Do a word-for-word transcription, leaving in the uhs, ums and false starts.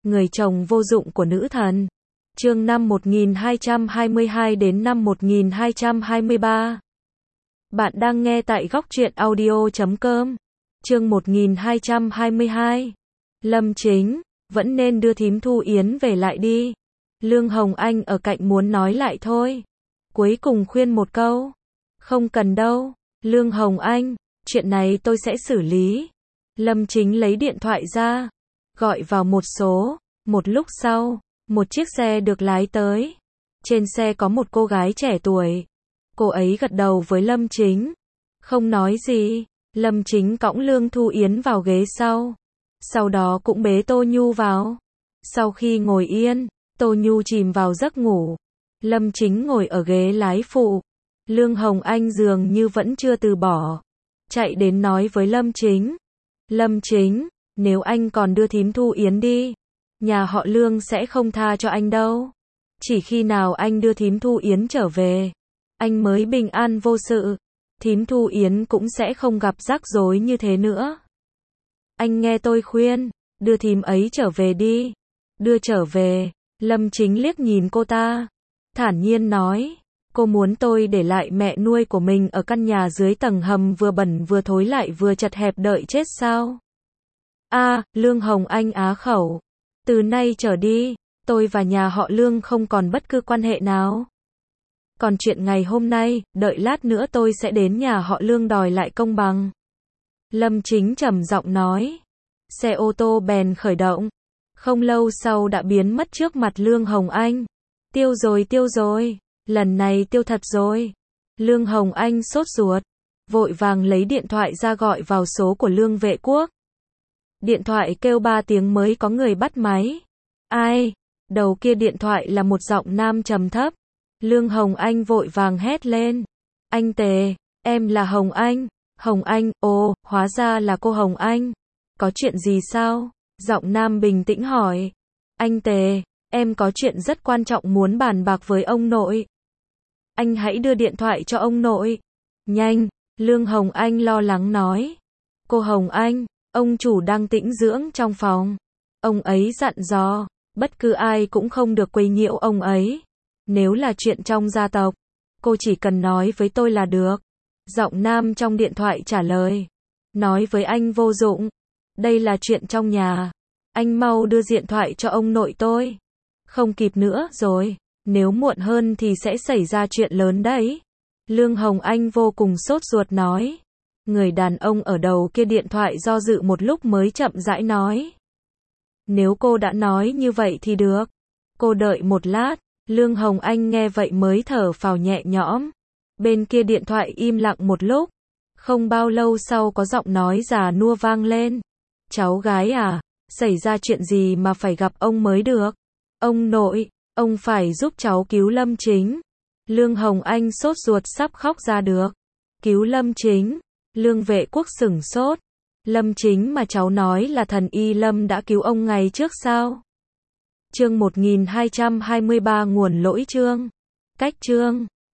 người chồng vô dụng của nữ thần. Chương năm một nghìn hai trăm hai mươi hai đến năm một nghìn hai trăm hai mươi ba. Bạn đang nghe tại góc truyện audio chấm com. Chương một nghìn hai trăm hai mươi hai. Lâm Chính, vẫn nên đưa thím Thu Yến về lại đi. Lương Hồng Anh ở cạnh muốn nói lại thôi. Cuối cùng khuyên một câu. Không cần đâu, Lương Hồng Anh, chuyện này tôi sẽ xử lý. Lâm Chính lấy điện thoại ra, gọi vào một số. Một lúc sau, một chiếc xe được lái tới. Trên xe có một cô gái trẻ tuổi. Cô ấy gật đầu với Lâm Chính. Không nói gì, Lâm Chính cõng Lương Thu Yến vào ghế sau. Sau đó cũng bế Tô Nhu vào. Sau khi ngồi yên, Tô Nhu chìm vào giấc ngủ. Lâm Chính ngồi ở ghế lái phụ. Lương Hồng Anh dường như vẫn chưa từ bỏ. Chạy đến nói với Lâm Chính. Lâm Chính, nếu anh còn đưa thím Thu Yến đi, nhà họ Lương sẽ không tha cho anh đâu. Chỉ khi nào anh đưa thím Thu Yến trở về, anh mới bình an vô sự. Thím Thu Yến cũng sẽ không gặp rắc rối như thế nữa. Anh nghe tôi khuyên, đưa thím ấy trở về đi. Đưa trở về, Lâm Chính liếc nhìn cô ta, thản nhiên nói. Cô muốn tôi để lại mẹ nuôi của mình ở căn nhà dưới tầng hầm vừa bẩn vừa thối lại vừa chật hẹp đợi chết sao? A, à, Lương Hồng Anh á khẩu. Từ nay trở đi, tôi và nhà họ Lương không còn bất cứ quan hệ nào. Còn chuyện ngày hôm nay, đợi lát nữa tôi sẽ đến nhà họ Lương đòi lại công bằng. Lâm Chính trầm giọng nói. Xe ô tô bèn khởi động. Không lâu sau đã biến mất trước mặt Lương Hồng Anh. Tiêu rồi tiêu rồi. Lần này tiêu thật rồi. Lương Hồng Anh sốt ruột, vội vàng lấy điện thoại ra gọi vào số của Lương Vệ Quốc. Điện thoại kêu ba tiếng mới có người bắt máy. Ai? Đầu kia điện thoại là một giọng nam trầm thấp. Lương Hồng Anh vội vàng hét lên. Anh Tề, em là Hồng Anh. Hồng Anh, ồ, hóa ra là cô Hồng Anh. Có chuyện gì sao? Giọng nam bình tĩnh hỏi. Anh Tề, em có chuyện rất quan trọng muốn bàn bạc với ông nội. Anh hãy đưa điện thoại cho ông nội. Nhanh, Lương Hồng Anh lo lắng nói. Cô Hồng Anh, ông chủ đang tĩnh dưỡng trong phòng. Ông ấy dặn dò, bất cứ ai cũng không được quấy nhiễu ông ấy. Nếu là chuyện trong gia tộc, cô chỉ cần nói với tôi là được. Giọng nam trong điện thoại trả lời. Nói với anh vô dụng. Đây là chuyện trong nhà. Anh mau đưa điện thoại cho ông nội tôi. Không kịp nữa rồi. Nếu muộn hơn thì sẽ xảy ra chuyện lớn đấy. Lương Hồng Anh vô cùng sốt ruột nói. Người đàn ông ở đầu kia điện thoại do dự một lúc mới chậm rãi nói. Nếu cô đã nói như vậy thì được. Cô đợi một lát. Lương Hồng Anh nghe vậy mới thở phào nhẹ nhõm. Bên kia điện thoại im lặng một lúc. Không bao lâu sau có giọng nói già nua vang lên. Cháu gái à, xảy ra chuyện gì mà phải gặp ông mới được? Ông nội, ông phải giúp cháu cứu Lâm Chính. Lương Hồng Anh sốt ruột sắp khóc ra được. Cứu Lâm Chính? Lương Vệ Quốc sửng sốt. Lâm Chính mà cháu nói là thần y Lâm đã cứu ông ngày trước sao? Chương một nghìn hai trăm hai mươi ba nguồn lỗi chương. Cách chương.